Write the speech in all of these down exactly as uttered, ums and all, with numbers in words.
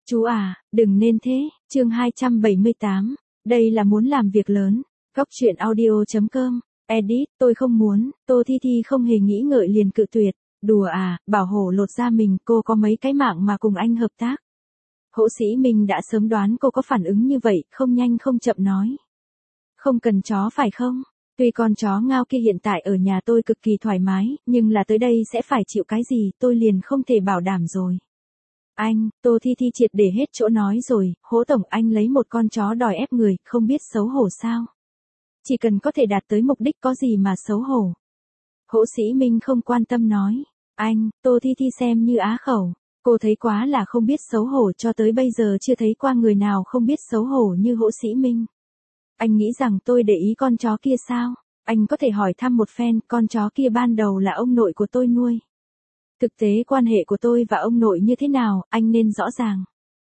Chú à, đừng nên thế, chương hai trăm bảy mươi tám, đây là muốn làm việc lớn, góc truyện audio.com, edit, tôi không muốn, Tô Thi Thi không hề nghĩ ngợi liền cự tuyệt, đùa à, bảo hổ lột da mình, cô có mấy cái mạng mà cùng anh hợp tác. Hỗ Sĩ Minh đã sớm đoán cô có phản ứng như vậy, không nhanh không chậm nói. Không cần chó phải không? Tuy con chó ngao kia hiện tại ở nhà tôi cực kỳ thoải mái, nhưng là tới đây sẽ phải chịu cái gì tôi liền không thể bảo đảm rồi. Anh, Tô Thi Thi triệt để hết chỗ nói rồi, Hỗ tổng anh lấy một con chó đòi ép người, không biết xấu hổ sao? Chỉ cần có thể đạt tới mục đích có gì mà xấu hổ. Hỗ Sĩ Minh không quan tâm nói, anh, Tô Thi Thi xem như á khẩu, cô thấy quá là không biết xấu hổ, cho tới bây giờ chưa thấy qua người nào không biết xấu hổ như Hỗ Sĩ Minh. Anh nghĩ rằng tôi để ý con chó kia sao? Anh có thể hỏi thăm một phen, con chó kia ban đầu là ông nội của tôi nuôi. Thực tế quan hệ của tôi và ông nội như thế nào, anh nên rõ ràng.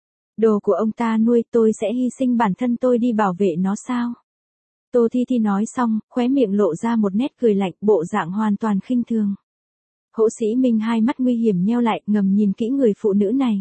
Đồ của ông ta nuôi, tôi sẽ hy sinh bản thân tôi đi bảo vệ nó sao? Tô Thi Thi nói xong, khóe miệng lộ ra một nét cười lạnh, bộ dạng hoàn toàn khinh thường. Hỗ Sĩ Minh hai mắt nguy hiểm nheo lại, ngầm nhìn kỹ người phụ nữ này.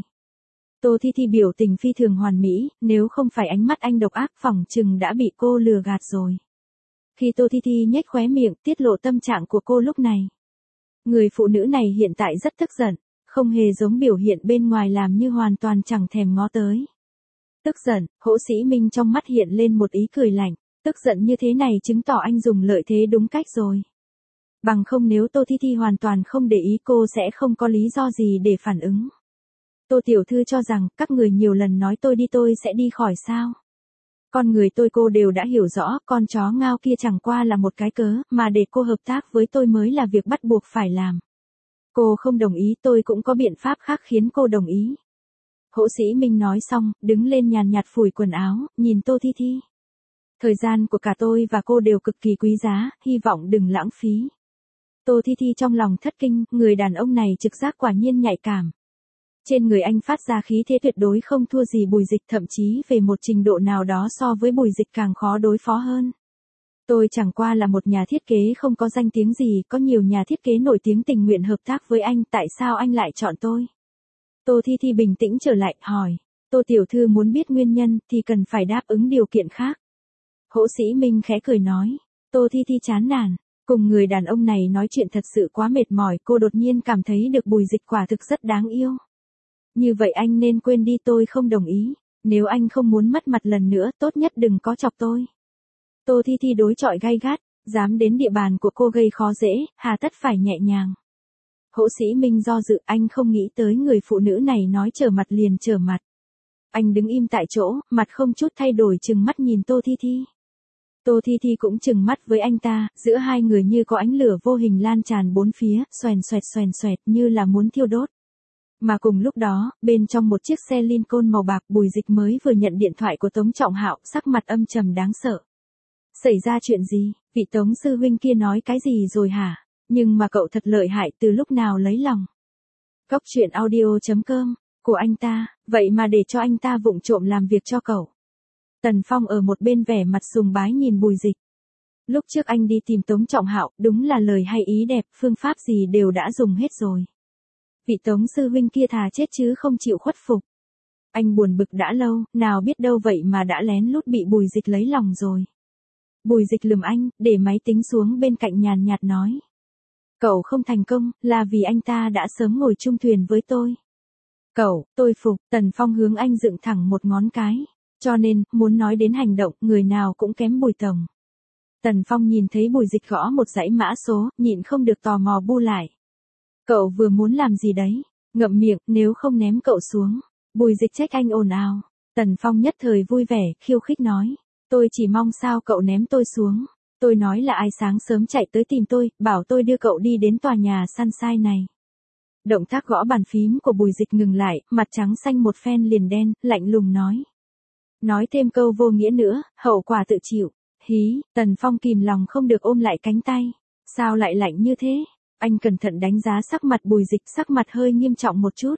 Tô Thi Thi biểu tình phi thường hoàn mỹ, nếu không phải ánh mắt anh độc ác phỏng chừng đã bị cô lừa gạt rồi. Khi Tô Thi Thi nhếch khóe miệng, tiết lộ tâm trạng của cô lúc này. Người phụ nữ này hiện tại rất tức giận, không hề giống biểu hiện bên ngoài làm như hoàn toàn chẳng thèm ngó tới. Tức giận, Hỗ Sĩ Minh trong mắt hiện lên một ý cười lạnh, tức giận như thế này chứng tỏ anh dùng lợi thế đúng cách rồi. Bằng không nếu Tô Thi Thi hoàn toàn không để ý cô sẽ không có lý do gì để phản ứng. Tô tiểu thư cho rằng các người nhiều lần nói tôi đi tôi sẽ đi khỏi sao? Con người tôi cô đều đã hiểu rõ, con chó ngao kia chẳng qua là một cái cớ, mà để cô hợp tác với tôi mới là việc bắt buộc phải làm. Cô không đồng ý, tôi cũng có biện pháp khác khiến cô đồng ý. Hỗ Sĩ Minh nói xong, đứng lên nhàn nhạt phủi quần áo, nhìn Tô Thi Thi. Thời gian của cả tôi và cô đều cực kỳ quý giá, hy vọng đừng lãng phí. Tô Thi Thi trong lòng thất kinh, người đàn ông này trực giác quả nhiên nhạy cảm. Trên người anh phát ra khí thế tuyệt đối không thua gì Bùi Dịch, thậm chí về một trình độ nào đó so với Bùi Dịch càng khó đối phó hơn. Tôi chẳng qua là một nhà thiết kế không có danh tiếng gì, có nhiều nhà thiết kế nổi tiếng tình nguyện hợp tác với anh, tại sao anh lại chọn tôi? Tô Thi Thi bình tĩnh trở lại, hỏi, Tô tiểu thư muốn biết nguyên nhân thì cần phải đáp ứng điều kiện khác. Hỗ Sĩ Minh khẽ cười nói, Tô Thi Thi chán nản, cùng người đàn ông này nói chuyện thật sự quá mệt mỏi, cô đột nhiên cảm thấy được Bùi Dịch quả thực rất đáng yêu. Như vậy anh nên quên đi, tôi không đồng ý, nếu anh không muốn mất mặt lần nữa, tốt nhất đừng có chọc tôi. Tô Thi Thi đối chọi gay gắt, dám đến địa bàn của cô gây khó dễ, hà tất phải nhẹ nhàng. Hỗ Sĩ Minh do dự, anh không nghĩ tới người phụ nữ này nói trở mặt liền trở mặt. Anh đứng im tại chỗ, mặt không chút thay đổi chừng mắt nhìn Tô Thi Thi. Tô Thi Thi cũng chừng mắt với anh ta, giữa hai người như có ánh lửa vô hình lan tràn bốn phía, xoèn xoẹt xoèn xoẹt như là muốn thiêu đốt. Mà cùng lúc đó, bên trong một chiếc xe Lincoln màu bạc, Bùi Dịch mới vừa nhận điện thoại của Tống Trọng Hạo, sắc mặt âm trầm đáng sợ. Xảy ra chuyện gì? Vị Tống sư huynh kia nói cái gì rồi hả? Nhưng mà cậu thật lợi hại, từ lúc nào lấy lòng? Góc truyện audio.com, của anh ta, vậy mà để cho anh ta vụng trộm làm việc cho cậu. Tần Phong ở một bên vẻ mặt sùng bái nhìn Bùi Dịch. Lúc trước anh đi tìm Tống Trọng Hạo, đúng là lời hay ý đẹp, phương pháp gì đều đã dùng hết rồi. Vị Tống sư huynh kia thà chết chứ không chịu khuất phục. Anh buồn bực đã lâu, nào biết đâu vậy mà đã lén lút bị Bùi Dịch lấy lòng rồi. Bùi Dịch lườm anh, để máy tính xuống bên cạnh nhàn nhạt nói. Cậu không thành công, là vì anh ta đã sớm ngồi chung thuyền với tôi. Cậu, tôi phục, Tần Phong hướng anh dựng thẳng một ngón cái. Cho nên, muốn nói đến hành động, người nào cũng kém Bùi tổng. Tần Phong nhìn thấy Bùi Dịch gõ một dãy mã số, nhịn không được tò mò bu lại. Cậu vừa muốn làm gì đấy? Ngậm miệng, nếu không ném cậu xuống. Bùi Dịch trách anh ồn ào. Tần Phong nhất thời vui vẻ, khiêu khích nói. Tôi chỉ mong sao cậu ném tôi xuống. Tôi nói là ai sáng sớm chạy tới tìm tôi, bảo tôi đưa cậu đi đến tòa nhà Sunshine này. Động tác gõ bàn phím của Bùi Dịch ngừng lại, mặt trắng xanh một phen liền đen, lạnh lùng nói. Nói thêm câu vô nghĩa nữa, hậu quả tự chịu. Hí, Tần Phong kìm lòng không được ôm lại cánh tay. Sao lại lạnh như thế? Anh cẩn thận đánh giá sắc mặt Bùi Dịch, sắc mặt hơi nghiêm trọng một chút.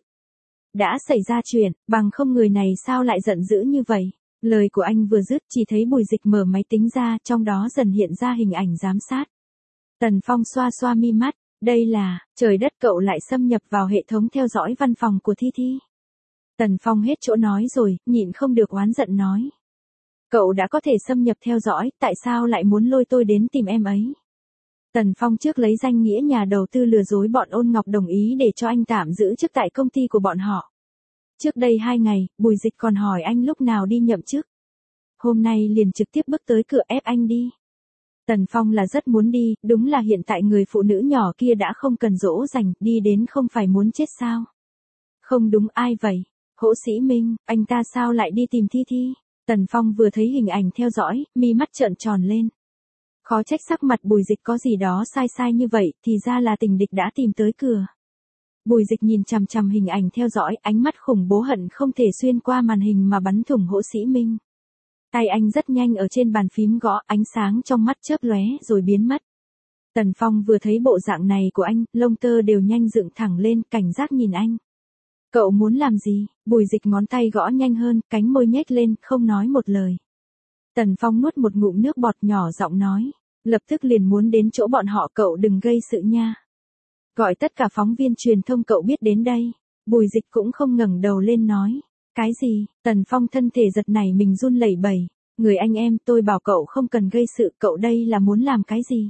Đã xảy ra chuyện, bằng không người này sao lại giận dữ như vậy? Lời của anh vừa dứt, chỉ thấy Bùi Dịch mở máy tính ra, trong đó dần hiện ra hình ảnh giám sát. Tần Phong xoa xoa mi mắt, đây là, trời đất, cậu lại xâm nhập vào hệ thống theo dõi văn phòng của Thi Thi. Tần Phong hết chỗ nói rồi, nhịn không được oán giận nói. Cậu đã có thể xâm nhập theo dõi, tại sao lại muốn lôi tôi đến tìm em ấy? Tần Phong trước lấy danh nghĩa nhà đầu tư lừa dối bọn Ôn Ngọc đồng ý để cho anh tạm giữ chức tại công ty của bọn họ. Trước đây hai ngày, Bùi Dịch còn hỏi anh lúc nào đi nhậm chức. Hôm nay liền trực tiếp bước tới cửa ép anh đi. Tần Phong là rất muốn đi, đúng là hiện tại người phụ nữ nhỏ kia đã không cần dỗ dành, đi đến không phải muốn chết sao? Không đúng, ai vậy? Hỗ Sĩ Minh, anh ta sao lại đi tìm Thi Thi? Tần Phong vừa thấy hình ảnh theo dõi, mi mắt trợn tròn lên. Khó trách sắc mặt Bùi Dịch có gì đó sai sai như vậy, thì ra là tình địch đã tìm tới cửa. Bùi Dịch nhìn chằm chằm hình ảnh theo dõi, ánh mắt khủng bố hận không thể xuyên qua màn hình mà bắn thủng Hỗ Sĩ Minh. Tay anh rất nhanh ở trên bàn phím gõ, ánh sáng trong mắt chớp lóe rồi biến mất. Tần Phong vừa thấy bộ dạng này của anh, lông tơ đều nhanh dựng thẳng lên, cảnh giác nhìn anh. Cậu muốn làm gì? Bùi Dịch ngón tay gõ nhanh hơn, cánh môi nhếch lên, không nói một lời. Tần Phong nuốt một ngụm nước bọt, nhỏ giọng nói. Lập tức liền muốn đến chỗ bọn họ, cậu đừng gây sự nha. Gọi tất cả phóng viên truyền thông cậu biết đến đây. Bùi Dịch cũng không ngẩng đầu lên nói. Cái gì? Tần Phong thân thể giật nảy mình run lẩy bẩy. Người anh em, tôi bảo cậu không cần gây sự, cậu đây là muốn làm cái gì?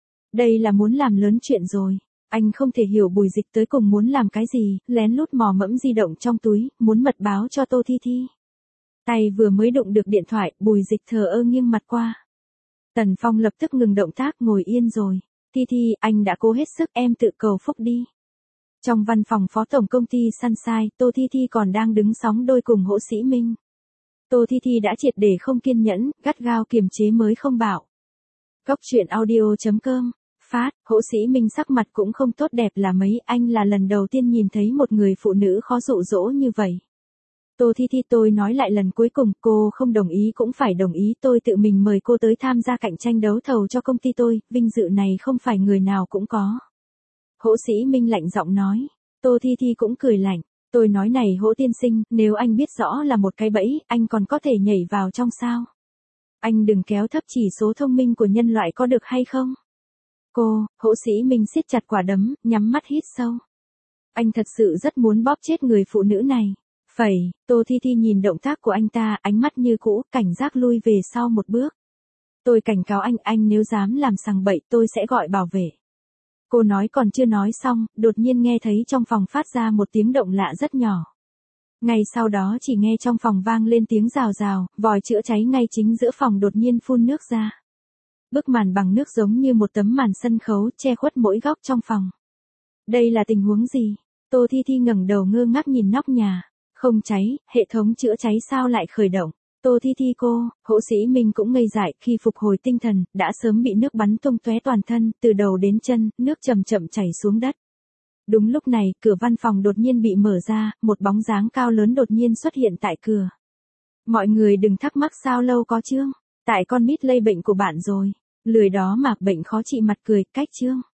Đây là muốn làm lớn chuyện rồi. Anh không thể hiểu Bùi Dịch tới cùng muốn làm cái gì, lén lút mò mẫm di động trong túi, muốn mật báo cho Tô Thi Thi. Tay vừa mới đụng được điện thoại, Bùi Dịch thờ ơ nghiêng mặt qua. Tần Phong lập tức ngừng động tác, ngồi yên rồi. Thi Thi, anh đã cố hết sức, em tự cầu phúc đi. Trong văn phòng phó tổng công ty Sunshine, Tô Thi Thi còn đang đứng sóng đôi cùng Hỗ Sĩ Minh. Tô Thi Thi đã triệt để không kiên nhẫn, gắt gao kiềm chế mới không bảo. Góc truyện audio chấm com Phát, Hỗ Sĩ Minh sắc mặt cũng không tốt đẹp là mấy, anh là lần đầu tiên nhìn thấy một người phụ nữ khó dụ dỗ như vậy. Tô Thi Thi, tôi nói lại lần cuối cùng, cô không đồng ý cũng phải đồng ý, tôi tự mình mời cô tới tham gia cạnh tranh đấu thầu cho công ty tôi, vinh dự này không phải người nào cũng có. Hỗ Sĩ Minh lạnh giọng nói. Tô Thi Thi cũng cười lạnh. Tôi nói này Hỗ tiên sinh, nếu anh biết rõ là một cái bẫy, anh còn có thể nhảy vào trong sao? Anh đừng kéo thấp chỉ số thông minh của nhân loại có được hay không? Cô, Hỗ Sĩ Minh siết chặt quả đấm, nhắm mắt hít sâu. Anh thật sự rất muốn bóp chết người phụ nữ này. Phẩy, Tô Thi Thi nhìn động tác của anh ta, ánh mắt như cũ, cảnh giác lui về sau một bước. Tôi cảnh cáo anh, anh nếu dám làm sằng bậy, tôi sẽ gọi bảo vệ. Cô nói còn chưa nói xong, đột nhiên nghe thấy trong phòng phát ra một tiếng động lạ rất nhỏ. Ngay sau đó chỉ nghe trong phòng vang lên tiếng rào rào, vòi chữa cháy ngay chính giữa phòng đột nhiên phun nước ra. Bức màn bằng nước giống như một tấm màn sân khấu che khuất mỗi góc trong phòng. Đây là tình huống gì? Tô Thi Thi ngẩng đầu ngơ ngác nhìn nóc nhà. Không cháy, hệ thống chữa cháy sao lại khởi động? Tô Thi Thi cô, Hỗ Sĩ Minh cũng ngây dại, khi phục hồi tinh thần, đã sớm bị nước bắn tung tóe toàn thân, từ đầu đến chân, nước chậm chậm chảy xuống đất. Đúng lúc này, cửa văn phòng đột nhiên bị mở ra, một bóng dáng cao lớn đột nhiên xuất hiện tại cửa. Mọi người đừng thắc mắc sao lâu có chương, tại con mít lây bệnh của bạn rồi, lười đó mà bệnh khó trị mặt cười, cách chương.